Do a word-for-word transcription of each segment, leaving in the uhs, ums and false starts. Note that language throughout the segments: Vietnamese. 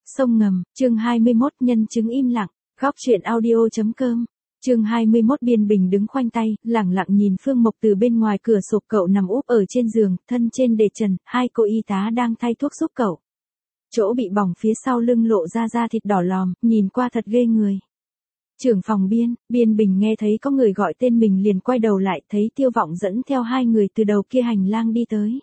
Sông ngầm, chương hai mươi mốt nhân chứng im lặng, góc truyện audio.com, chương hai mươi mốt Biên Bình đứng khoanh tay, lẳng lặng nhìn Phương Mộc từ bên ngoài cửa sổ. Cậu nằm úp ở trên giường, thân trên đề trần, hai cô y tá đang thay thuốc giúp cậu. Chỗ bị bỏng phía sau lưng lộ ra da thịt đỏ lòm, nhìn qua thật ghê người. Trưởng phòng Biên, Biên Bình nghe thấy có người gọi tên mình liền quay đầu lại, thấy Tiêu Vọng dẫn theo hai người từ đầu kia hành lang đi tới.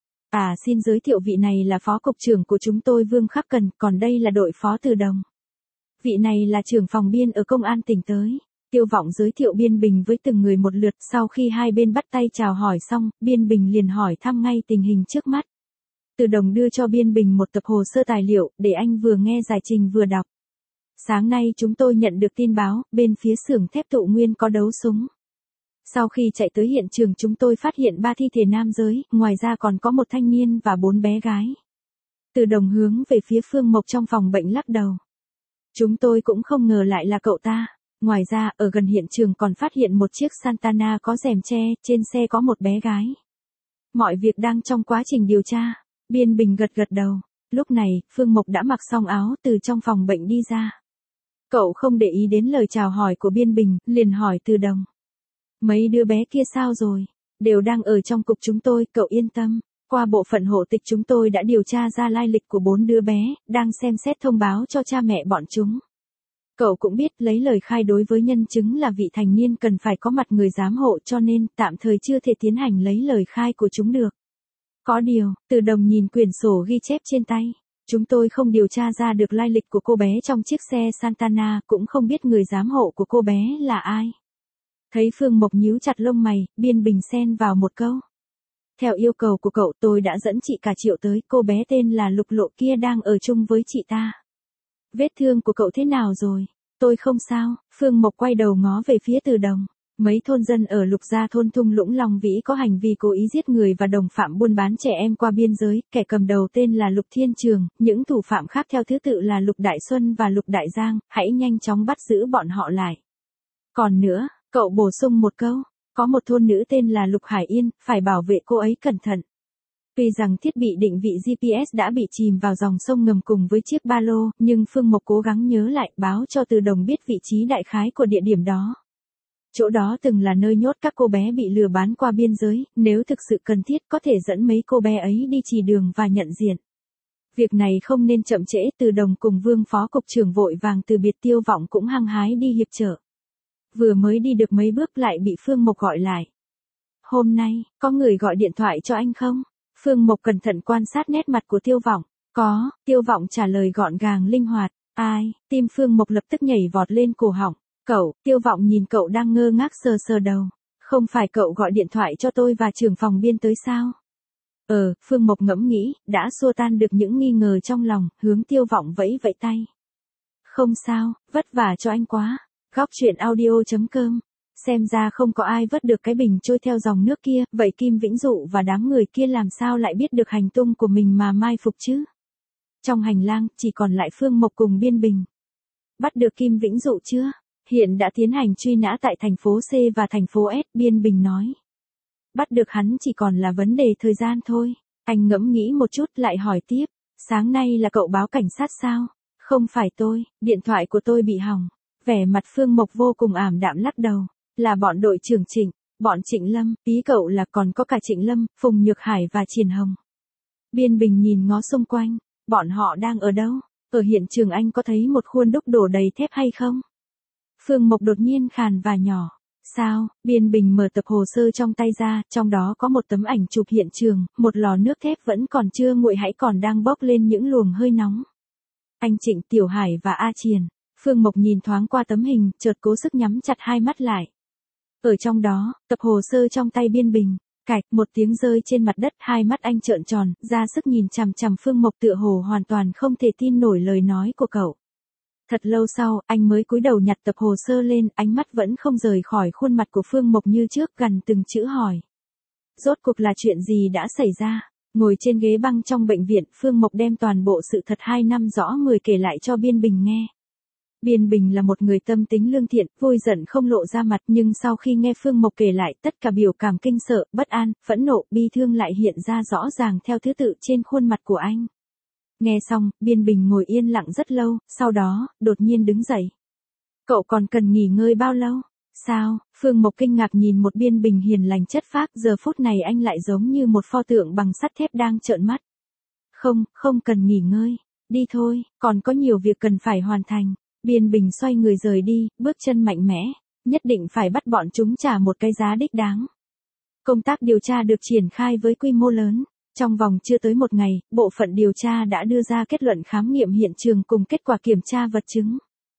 À, xin giới thiệu, vị này là phó cục trưởng của chúng tôi Vương Khắc Cần, còn đây là đội phó Từ Đồng. Vị này là trưởng phòng Biên ở công an tỉnh tới. Tiêu Vọng giới thiệu Biên Bình với từng người một lượt, sau khi hai bên bắt tay chào hỏi xong, Biên Bình liền hỏi thăm ngay tình hình trước mắt. Từ Đồng đưa cho Biên Bình một tập hồ sơ tài liệu, để anh vừa nghe giải trình vừa đọc. Sáng nay chúng tôi nhận được tin báo, bên phía xưởng thép Thụ Nguyên có đấu súng. Sau khi chạy tới hiện trường chúng tôi phát hiện ba thi thể nam giới, ngoài ra còn có một thanh niên và bốn bé gái. Từ Đồng hướng về phía Phương Mộc trong phòng bệnh lắc đầu. Chúng tôi cũng không ngờ lại là cậu ta. Ngoài ra, ở gần hiện trường còn phát hiện một chiếc Santana có rèm che, trên xe có một bé gái. Mọi việc đang trong quá trình điều tra. Biên Bình gật gật đầu. Lúc này, Phương Mộc đã mặc xong áo từ trong phòng bệnh đi ra. Cậu không để ý đến lời chào hỏi của Biên Bình, liền hỏi Từ Đồng. Mấy đứa bé kia sao rồi? Đều đang ở trong cục chúng tôi, cậu yên tâm. Qua bộ phận hộ tịch chúng tôi đã điều tra ra lai lịch của bốn đứa bé, đang xem xét thông báo cho cha mẹ bọn chúng. Cậu cũng biết lấy lời khai đối với nhân chứng là vị thành niên cần phải có mặt người giám hộ, cho nên tạm thời chưa thể tiến hành lấy lời khai của chúng được. Có điều, Từ Đồng nhìn quyển sổ ghi chép trên tay. Chúng tôi không điều tra ra được lai lịch của cô bé trong chiếc xe Santana, cũng không biết người giám hộ của cô bé là ai. Thấy Phương Mộc nhíu chặt lông mày, Biên Bình xen vào một câu. Theo yêu cầu của cậu tôi đã dẫn chị cả Triệu tới, cô bé tên là Lục Lộ kia đang ở chung với chị ta. Vết thương của cậu thế nào rồi? Tôi không sao. Phương Mộc quay đầu ngó về phía Từ Đồng. Mấy thôn dân ở Lục Gia thôn Thung Lũng Long Vĩ có hành vi cố ý giết người và đồng phạm buôn bán trẻ em qua biên giới, kẻ cầm đầu tên là Lục Thiên Trường, những thủ phạm khác theo thứ tự là Lục Đại Xuân và Lục Đại Giang, hãy nhanh chóng bắt giữ bọn họ lại. Còn nữa, cậu bổ sung một câu, có một thôn nữ tên là Lục Hải Yên, phải bảo vệ cô ấy cẩn thận. Tuy rằng thiết bị định vị giê pê ét đã bị chìm vào dòng sông ngầm cùng với chiếc ba lô, nhưng Phương Mộc cố gắng nhớ lại, báo cho Từ Đồng biết vị trí đại khái của địa điểm đó. Chỗ đó từng là nơi nhốt các cô bé bị lừa bán qua biên giới, nếu thực sự cần thiết có thể dẫn mấy cô bé ấy đi chỉ đường và nhận diện. Việc này không nên chậm trễ. Từ Đồng cùng Vương phó cục trưởng vội vàng từ biệt. Tiêu Vọng cũng hăng hái đi hiệp trợ. Vừa mới đi được mấy bước lại bị Phương Mộc gọi lại. Hôm nay, có người gọi điện thoại cho anh không? Phương Mộc cẩn thận quan sát nét mặt của Tiêu Vọng. Có, Tiêu Vọng trả lời gọn gàng linh hoạt. Ai? Tim Phương Mộc lập tức nhảy vọt lên cổ họng. Cậu. Tiêu Vọng nhìn cậu đang ngơ ngác sờ sờ đầu. Không phải cậu gọi điện thoại cho tôi và trưởng phòng Biên tới sao? Ờ, Phương Mộc ngẫm nghĩ, đã xua tan được những nghi ngờ trong lòng, hướng Tiêu Vọng vẫy vẫy tay. Không sao, vất vả cho anh quá. Góc truyện audio.com. Xem ra không có ai vớt được cái bình trôi theo dòng nước kia, vậy Kim Vĩnh Dụ và đám người kia làm sao lại biết được hành tung của mình mà mai phục chứ? Trong hành lang, chỉ còn lại Phương Mộc cùng Biên Bình. Bắt được Kim Vĩnh Dụ chưa? Hiện đã tiến hành truy nã tại thành phố C và thành phố S, Biên Bình nói. Bắt được hắn chỉ còn là vấn đề thời gian thôi. Anh ngẫm nghĩ một chút lại hỏi tiếp. Sáng nay là cậu báo cảnh sát sao? Không phải tôi, điện thoại của tôi bị hỏng. Vẻ mặt Phương Mộc vô cùng ảm đạm lắc đầu. Là bọn đội trưởng Trịnh, bọn Trịnh Lâm, ý cậu là còn có cả Trịnh Lâm, Phùng Nhược Hải và Triển Hồng. Biên Bình nhìn ngó xung quanh, bọn họ đang ở đâu? Ở hiện trường anh có thấy một khuôn đúc đổ đầy thép hay không? Phương Mộc đột nhiên khàn và nhỏ. Sao? Biên Bình mở tập hồ sơ trong tay ra, trong đó có một tấm ảnh chụp hiện trường, một lò nước thép vẫn còn chưa nguội hãy còn đang bốc lên những luồng hơi nóng. Anh Trịnh, Tiểu Hải và A Triền. Phương Mộc nhìn thoáng qua tấm hình, chợt cố sức nhắm chặt hai mắt lại. Ở trong đó, tập hồ sơ trong tay Biên Bình, cạch, một tiếng rơi trên mặt đất, hai mắt anh trợn tròn, ra sức nhìn chằm chằm Phương Mộc tựa hồ hoàn toàn không thể tin nổi lời nói của cậu. Thật lâu sau, anh mới cúi đầu nhặt tập hồ sơ lên, ánh mắt vẫn không rời khỏi khuôn mặt của Phương Mộc như trước, gần từng chữ hỏi. Rốt cuộc là chuyện gì đã xảy ra? Ngồi trên ghế băng trong bệnh viện, Phương Mộc đem toàn bộ sự thật hai năm rõ người kể lại cho Biên Bình nghe. Biên Bình là một người tâm tính lương thiện, vui giận không lộ ra mặt, nhưng sau khi nghe Phương Mộc kể lại, tất cả biểu cảm kinh sợ, bất an, phẫn nộ, bi thương lại hiện ra rõ ràng theo thứ tự trên khuôn mặt của anh. Nghe xong, Biên Bình ngồi yên lặng rất lâu, sau đó, đột nhiên đứng dậy. Cậu còn cần nghỉ ngơi bao lâu? Sao? Phương Mộc kinh ngạc nhìn một Biên Bình hiền lành chất phác, giờ phút này anh lại giống như một pho tượng bằng sắt thép đang trợn mắt. Không, không cần nghỉ ngơi. Đi thôi, còn có nhiều việc cần phải hoàn thành. Biên Bình xoay người rời đi, bước chân mạnh mẽ. Nhất định phải bắt bọn chúng trả một cái giá đích đáng. Công tác điều tra được triển khai với quy mô lớn. Trong vòng chưa tới một ngày, bộ phận điều tra đã đưa ra kết luận khám nghiệm hiện trường cùng kết quả kiểm tra vật chứng.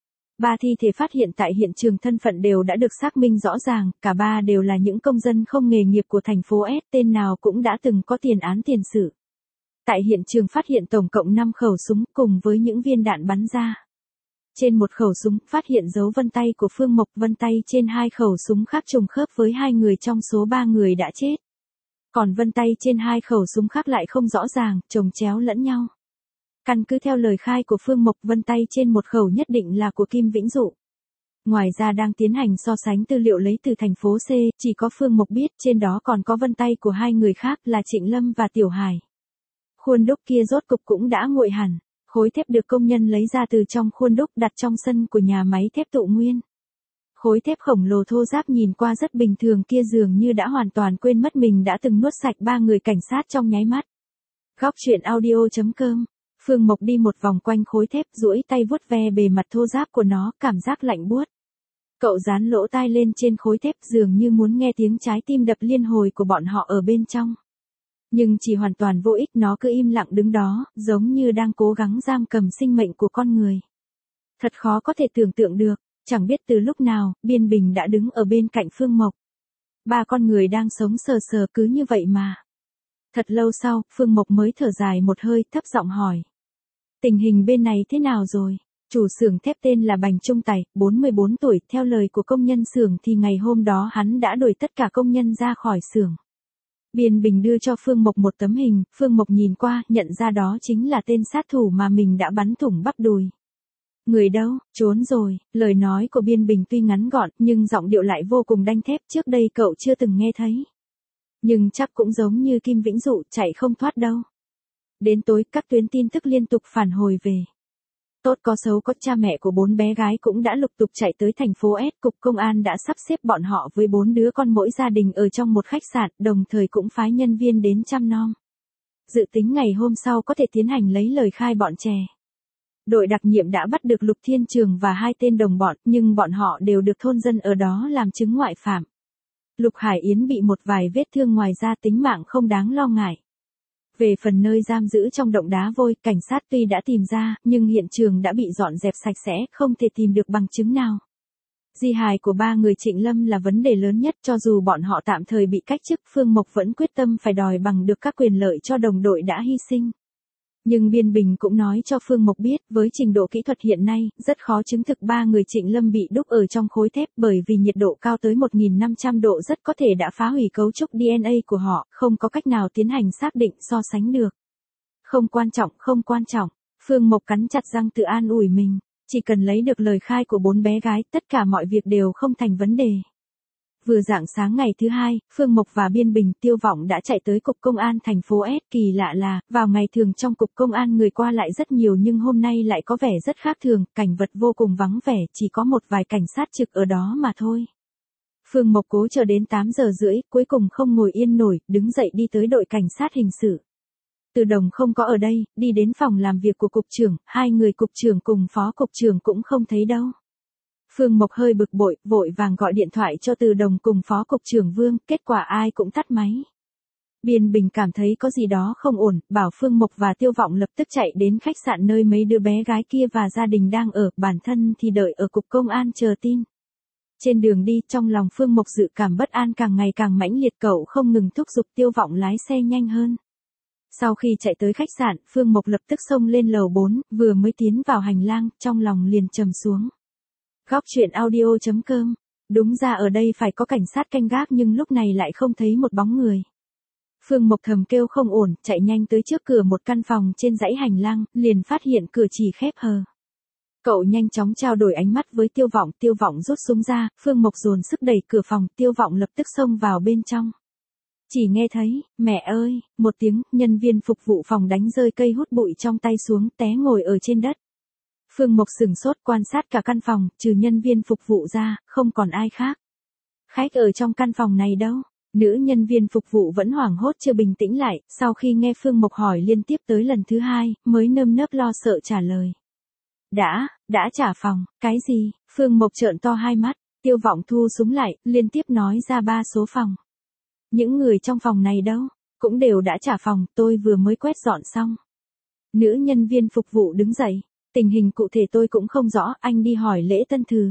Ba thi thể phát hiện tại hiện trường thân phận đều đã được xác minh rõ ràng, cả ba đều là những công dân không nghề nghiệp của thành phố S, tên nào cũng đã từng có tiền án tiền sự. Tại hiện trường phát hiện tổng cộng năm khẩu súng cùng với những viên đạn bắn ra. Trên một khẩu súng phát hiện dấu vân tay của Phương Mộc, vân tay trên hai khẩu súng khác trùng khớp với hai người trong số ba người đã chết. Còn vân tay trên hai khẩu súng khác lại không rõ ràng, chồng chéo lẫn nhau. Căn cứ theo lời khai của Phương Mộc, vân tay trên một khẩu nhất định là của Kim Vĩnh Dụ. Ngoài ra đang tiến hành so sánh tư liệu lấy từ thành phố C, chỉ có Phương Mộc biết trên đó còn có vân tay của hai người khác là Trịnh Lâm và Tiểu Hải. Khuôn đúc kia rốt cục cũng đã nguội hẳn, khối thép được công nhân lấy ra từ trong khuôn đúc đặt trong sân của nhà máy thép Tụ Nguyên. Khối thép khổng lồ thô ráp nhìn qua rất bình thường kia dường như đã hoàn toàn quên mất mình đã từng nuốt sạch ba người cảnh sát trong nháy mắt. Góc truyện audio chấm com. Phương Mộc đi một vòng quanh khối thép, duỗi tay vuốt ve bề mặt thô ráp của nó, cảm giác lạnh buốt. Cậu dán lỗ tai lên trên khối thép dường như muốn nghe tiếng trái tim đập liên hồi của bọn họ ở bên trong. Nhưng chỉ hoàn toàn vô ích, nó cứ im lặng đứng đó, giống như đang cố gắng giam cầm sinh mệnh của con người. Thật khó có thể tưởng tượng được, chẳng biết từ lúc nào, Biên Bình đã đứng ở bên cạnh Phương Mộc. Ba con người đang sống sờ sờ cứ như vậy mà. Thật lâu sau, Phương Mộc mới thở dài một hơi, thấp giọng hỏi. Tình hình bên này thế nào rồi? Chủ xưởng thép tên là Bành Trung Tài, bốn mươi bốn tuổi, theo lời của công nhân xưởng thì ngày hôm đó hắn đã đuổi tất cả công nhân ra khỏi xưởng. Biên Bình đưa cho Phương Mộc một tấm hình, Phương Mộc nhìn qua, nhận ra đó chính là tên sát thủ mà mình đã bắn thủng bắp đùi. Người đâu, trốn rồi, lời nói của Biên Bình tuy ngắn gọn, nhưng giọng điệu lại vô cùng đanh thép, trước đây cậu chưa từng nghe thấy. Nhưng chắc cũng giống như Kim Vĩnh Dụ, chạy không thoát đâu. Đến tối, các tuyến tin tức liên tục phản hồi về. Tốt có xấu có, cha mẹ của bốn bé gái cũng đã lục tục chạy tới thành phố S, cục công an đã sắp xếp bọn họ với bốn đứa con mỗi gia đình ở trong một khách sạn, đồng thời cũng phái nhân viên đến chăm nom. Dự tính ngày hôm sau có thể tiến hành lấy lời khai bọn trẻ. Đội đặc nhiệm đã bắt được Lục Thiên Trường và hai tên đồng bọn, nhưng bọn họ đều được thôn dân ở đó làm chứng ngoại phạm. Lục Hải Yến bị một vài vết thương, ngoài ra tính mạng không đáng lo ngại. Về phần nơi giam giữ trong động đá vôi, cảnh sát tuy đã tìm ra, nhưng hiện trường đã bị dọn dẹp sạch sẽ, không thể tìm được bằng chứng nào. Di hài của ba người Trịnh Lâm là vấn đề lớn nhất, cho dù bọn họ tạm thời bị cách chức, Phương Mộc vẫn quyết tâm phải đòi bằng được các quyền lợi cho đồng đội đã hy sinh. Nhưng Biên Bình cũng nói cho Phương Mộc biết, với trình độ kỹ thuật hiện nay, rất khó chứng thực ba người Trịnh Lâm bị đúc ở trong khối thép, bởi vì nhiệt độ cao tới một nghìn năm trăm độ rất có thể đã phá hủy cấu trúc đê en a của họ, không có cách nào tiến hành xác định so sánh được. Không quan trọng, không quan trọng, Phương Mộc cắn chặt răng tự an ủi mình, chỉ cần lấy được lời khai của bốn bé gái, tất cả mọi việc đều không thành vấn đề. Vừa rạng sáng ngày thứ hai, Phương Mộc và Biên Bình, Tiêu Vọng đã chạy tới cục công an thành phố S. Kỳ lạ là, vào ngày thường trong cục công an người qua lại rất nhiều nhưng hôm nay lại có vẻ rất khác thường, cảnh vật vô cùng vắng vẻ, chỉ có một vài cảnh sát trực ở đó mà thôi. Phương Mộc cố chờ đến tám giờ rưỡi, cuối cùng không ngồi yên nổi, đứng dậy đi tới đội cảnh sát hình sự. Từ Đồng không có ở đây, đi đến phòng làm việc của cục trưởng, hai người cục trưởng cùng phó cục trưởng cũng không thấy đâu. Phương Mộc hơi bực bội, vội vàng gọi điện thoại cho Từ Đồng cùng phó cục trưởng Vương, kết quả ai cũng tắt máy. Biên Bình cảm thấy có gì đó không ổn, bảo Phương Mộc và Tiêu Vọng lập tức chạy đến khách sạn nơi mấy đứa bé gái kia và gia đình đang ở, bản thân thì đợi ở cục công an chờ tin. Trên đường đi, trong lòng Phương Mộc dự cảm bất an càng ngày càng mãnh liệt, cậu không ngừng thúc giục Tiêu Vọng lái xe nhanh hơn. Sau khi chạy tới khách sạn, Phương Mộc lập tức xông lên lầu bốn, vừa mới tiến vào hành lang, trong lòng liền trầm xuống. Góc truyện audio chấm com. Đúng ra ở đây phải có cảnh sát canh gác nhưng lúc này lại không thấy một bóng người. Phương Mộc thầm kêu không ổn, chạy nhanh tới trước cửa một căn phòng trên dãy hành lang, liền phát hiện cửa chỉ khép hờ. Cậu nhanh chóng trao đổi ánh mắt với Tiêu Vọng, Tiêu Vọng rút súng ra, Phương Mộc dồn sức đẩy cửa phòng, Tiêu Vọng lập tức xông vào bên trong. Chỉ nghe thấy, mẹ ơi, một tiếng, nhân viên phục vụ phòng đánh rơi cây hút bụi trong tay xuống, té ngồi ở trên đất. Phương Mộc sửng sốt quan sát cả căn phòng, trừ nhân viên phục vụ ra, không còn ai khác. Khách ở trong căn phòng này đâu? Nữ nhân viên phục vụ vẫn hoảng hốt chưa bình tĩnh lại, sau khi nghe Phương Mộc hỏi liên tiếp tới lần thứ hai, mới nơm nớp lo sợ trả lời. Đã, đã trả phòng, cái gì? Phương Mộc trợn to hai mắt, Tiêu Vọng thu súng lại, liên tiếp nói ra ba số phòng. Những người trong phòng này đâu? Cũng đều đã trả phòng, tôi vừa mới quét dọn xong. Nữ nhân viên phục vụ đứng dậy, tình hình cụ thể tôi cũng không rõ, anh đi hỏi Lễ Tân Thừ.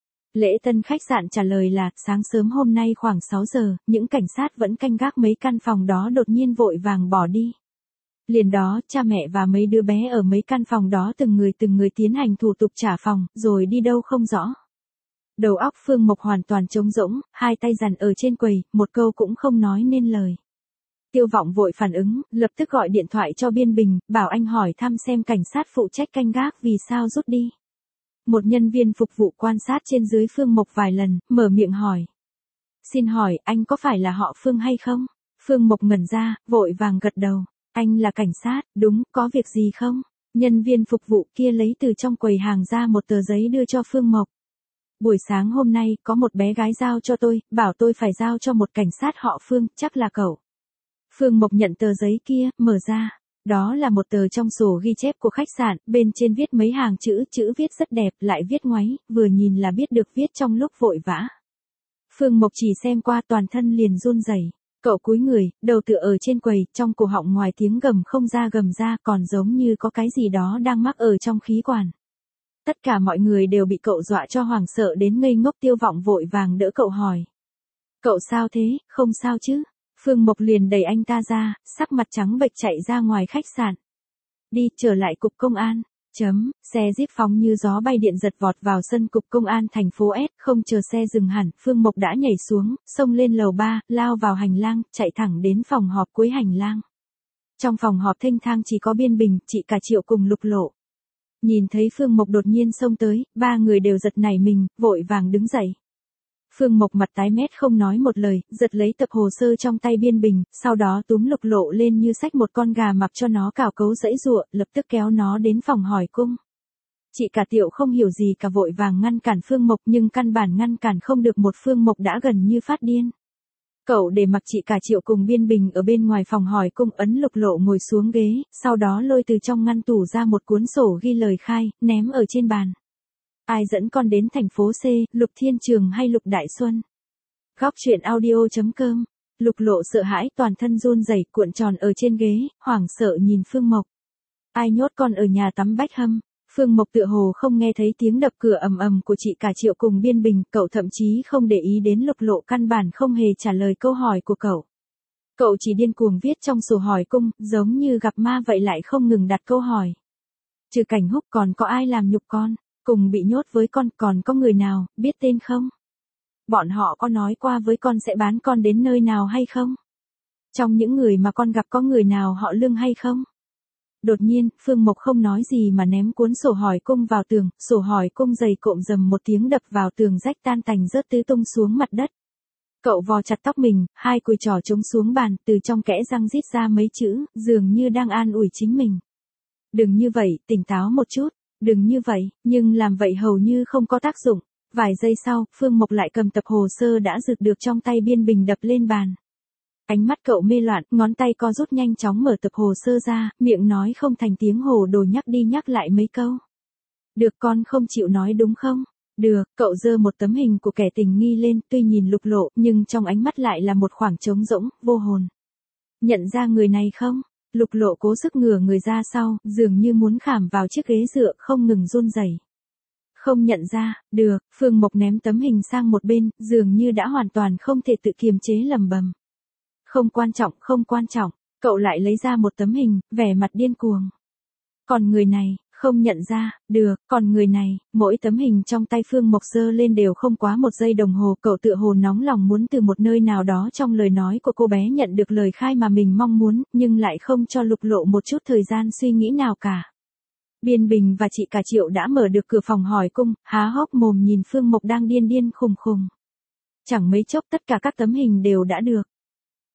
Lễ Tân khách sạn trả lời là, sáng sớm hôm nay khoảng sáu giờ, những cảnh sát vẫn canh gác mấy căn phòng đó đột nhiên vội vàng bỏ đi. Liền đó, cha mẹ và mấy đứa bé ở mấy căn phòng đó từng người từng người tiến hành thủ tục trả phòng, rồi đi đâu không rõ. Đầu óc Phương Mộc hoàn toàn trống rỗng, hai tay dằn ở trên quầy, một câu cũng không nói nên lời. Tiêu Vọng vội phản ứng, lập tức gọi điện thoại cho Biên Bình, bảo anh hỏi thăm xem cảnh sát phụ trách canh gác vì sao rút đi. Một nhân viên phục vụ quan sát trên dưới Phương Mộc vài lần, mở miệng hỏi. Xin hỏi, anh có phải là họ Phương hay không? Phương Mộc ngẩn ra, vội vàng gật đầu. Anh là cảnh sát, đúng, có việc gì không? Nhân viên phục vụ kia lấy từ trong quầy hàng ra một tờ giấy đưa cho Phương Mộc. Buổi sáng hôm nay, có một bé gái giao cho tôi, bảo tôi phải giao cho một cảnh sát họ Phương, chắc là cậu. Phương Mộc nhận tờ giấy kia, mở ra. Đó là một tờ trong sổ ghi chép của khách sạn, bên trên viết mấy hàng chữ, chữ viết rất đẹp, lại viết ngoáy, vừa nhìn là biết được viết trong lúc vội vã. Phương Mộc chỉ xem qua toàn thân liền run rẩy. Cậu cúi người, đầu tựa ở trên quầy, trong cổ họng ngoài tiếng gầm không ra gầm ra còn giống như có cái gì đó đang mắc ở trong khí quản. Tất cả mọi người đều bị cậu dọa cho hoảng sợ đến ngây ngốc. Tiêu Vọng vội vàng đỡ cậu hỏi. Cậu sao thế, không sao chứ? Phương Mộc liền đẩy anh ta ra, sắc mặt trắng bệch chạy ra ngoài khách sạn. Đi, trở lại cục công an. Chấm, xe Jeep phóng như gió bay điện giật vọt vào sân cục công an thành phố S, không chờ xe dừng hẳn, Phương Mộc đã nhảy xuống, xông lên lầu ba, lao vào hành lang, chạy thẳng đến phòng họp cuối hành lang. Trong phòng họp thênh thang chỉ có Biên Bình, chị Cả Triệu cùng Lục Lộ. Nhìn thấy Phương Mộc đột nhiên xông tới, ba người đều giật nảy mình, vội vàng đứng dậy. Phương Mộc mặt tái mét không nói một lời, giật lấy tập hồ sơ trong tay Biên Bình, sau đó túm Lục Lộ lên như xách một con gà mập cho nó cào cấu giãy giụa, lập tức kéo nó đến phòng hỏi cung. Chị Cả Tiểu không hiểu gì cả vội vàng ngăn cản Phương Mộc nhưng căn bản ngăn cản không được, một Phương Mộc đã gần như phát điên. Cậu để mặc chị Cả Triệu cùng Biên Bình ở bên ngoài phòng hỏi cung, ấn Lục Lộ ngồi xuống ghế, sau đó lôi từ trong ngăn tủ ra một cuốn sổ ghi lời khai, ném ở trên bàn. Ai dẫn con đến thành phố C, Lục Thiên Trường hay Lục Đại Xuân? Góc truyện audio chấm com. Lục Lộ sợ hãi, toàn thân run rẩy, cuộn tròn ở trên ghế, hoảng sợ nhìn Phương Mộc. Ai nhốt con ở nhà tắm Bách Hâm? Phương Mộc tựa hồ không nghe thấy tiếng đập cửa ầm ầm của chị Cả Triệu cùng Biên Bình, cậu thậm chí không để ý đến Lục Lộ, căn bản không hề trả lời câu hỏi của cậu. Cậu chỉ điên cuồng viết trong sổ hỏi cung, giống như gặp ma vậy, lại không ngừng đặt câu hỏi. Trừ Cảnh Húc còn có ai làm nhục con? Cùng bị nhốt với con còn có người nào, biết tên không? Bọn họ có nói qua với con sẽ bán con đến nơi nào hay không? Trong những người mà con gặp có người nào họ Lương hay không? Đột nhiên, Phương Mộc không nói gì mà ném cuốn sổ hỏi cung vào tường, sổ hỏi cung dày cộm rầm một tiếng đập vào tường rách tan tành rớt tứ tung xuống mặt đất. Cậu vò chặt tóc mình, hai cùi trỏ trống xuống bàn, từ trong kẽ răng rít ra mấy chữ, dường như đang an ủi chính mình. Đừng như vậy, tỉnh táo một chút. Đừng như vậy, nhưng làm vậy hầu như không có tác dụng. Vài giây sau, Phương Mộc lại cầm tập hồ sơ đã rực được trong tay Biên Bình đập lên bàn. Ánh mắt cậu mê loạn, ngón tay co rút nhanh chóng mở tập hồ sơ ra, miệng nói không thành tiếng hồ đồ nhắc đi nhắc lại mấy câu. Được, con không chịu nói đúng không? Được, cậu giơ một tấm hình của kẻ tình nghi lên, tuy nhìn Lục Lộ, nhưng trong ánh mắt lại là một khoảng trống rỗng, vô hồn. Nhận ra người này không? Lục Lộ cố sức ngửa người ra sau, dường như muốn khảm vào chiếc ghế dựa, không ngừng run rẩy. Không nhận ra, được, Phương Mộc ném tấm hình sang một bên, dường như đã hoàn toàn không thể tự kiềm chế lẩm bẩm. Không quan trọng, không quan trọng, cậu lại lấy ra một tấm hình, vẻ mặt điên cuồng. Còn người này, không nhận ra, được, còn người này, mỗi tấm hình trong tay Phương Mộc giơ lên đều không quá một giây đồng hồ, cậu tựa hồ nóng lòng muốn từ một nơi nào đó trong lời nói của cô bé nhận được lời khai mà mình mong muốn, nhưng lại không cho Lục Lộ một chút thời gian suy nghĩ nào cả. Biên Bình và chị Cả Triệu đã mở được cửa phòng hỏi cung, há hốc mồm nhìn Phương Mộc đang điên điên khùng khùng. Chẳng mấy chốc tất cả các tấm hình đều đã được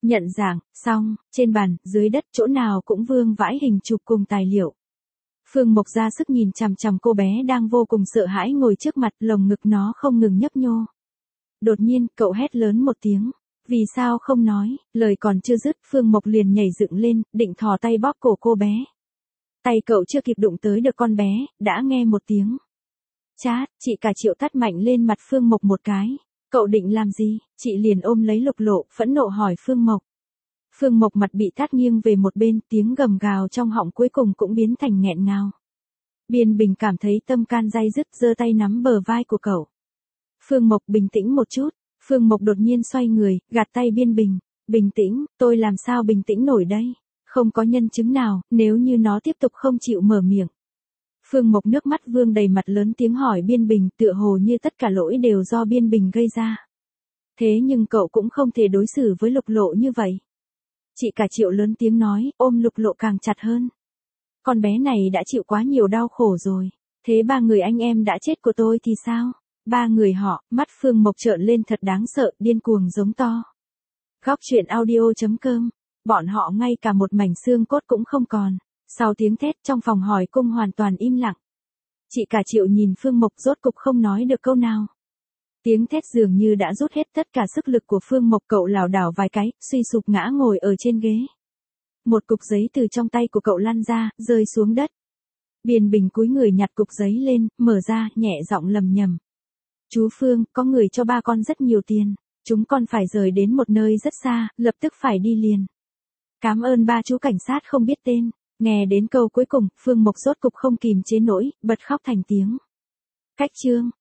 Nhận dạng, xong, trên bàn, dưới đất, chỗ nào cũng vương vãi hình chụp cùng tài liệu. Phương Mộc ra sức nhìn chằm chằm cô bé đang vô cùng sợ hãi ngồi trước mặt, lồng ngực nó không ngừng nhấp nhô. Đột nhiên, cậu hét lớn một tiếng. Vì sao không nói, lời còn chưa dứt, Phương Mộc liền nhảy dựng lên, định thò tay bóp cổ cô bé. Tay cậu chưa kịp đụng tới được con bé, đã nghe một tiếng. Chát, chị cả Triệu tát mạnh lên mặt Phương Mộc một cái. Cậu định làm gì? Chị liền ôm lấy Lục Lộ, phẫn nộ hỏi Phương Mộc. Phương Mộc mặt bị tát nghiêng về một bên, tiếng gầm gào trong họng cuối cùng cũng biến thành nghẹn ngào. Biên Bình cảm thấy tâm can day dứt, giơ tay nắm bờ vai của cậu. Phương Mộc bình tĩnh một chút. Phương Mộc đột nhiên xoay người, gạt tay Biên Bình. Bình tĩnh, tôi làm sao bình tĩnh nổi đây? Không có nhân chứng nào, nếu như nó tiếp tục không chịu mở miệng. Phương Mộc nước mắt vương đầy mặt lớn tiếng hỏi Biên Bình, tựa hồ như tất cả lỗi đều do Biên Bình gây ra. Thế nhưng cậu cũng không thể đối xử với Lục Lộ như vậy. Chị cả Triệu lớn tiếng nói, ôm Lục Lộ càng chặt hơn. Con bé này đã chịu quá nhiều đau khổ rồi. Thế ba người anh em đã chết của tôi thì sao? Ba người họ, mắt Phương Mộc trợn lên thật đáng sợ, điên cuồng giống to. Góc truyện audio chấm com, bọn họ ngay cả một mảnh xương cốt cũng không còn. Sau tiếng thét trong phòng hỏi cung hoàn toàn im lặng. Chị cả Triệu nhìn Phương Mộc rốt cục không nói được câu nào. Tiếng thét dường như đã rút hết tất cả sức lực của Phương Mộc, cậu lảo đảo vài cái, suy sụp ngã ngồi ở trên ghế. Một cục giấy từ trong tay của cậu lăn ra, rơi xuống đất. Biên Bình cúi người nhặt cục giấy lên, mở ra, nhẹ giọng lầm nhầm. Chú Phương, có người cho ba con rất nhiều tiền. Chúng con phải rời đến một nơi rất xa, lập tức phải đi liền. Cảm ơn ba chú cảnh sát không biết tên. Nghe đến câu cuối cùng, Phương Mộc rốt cục không kìm chế nổi, bật khóc thành tiếng. Cách chương.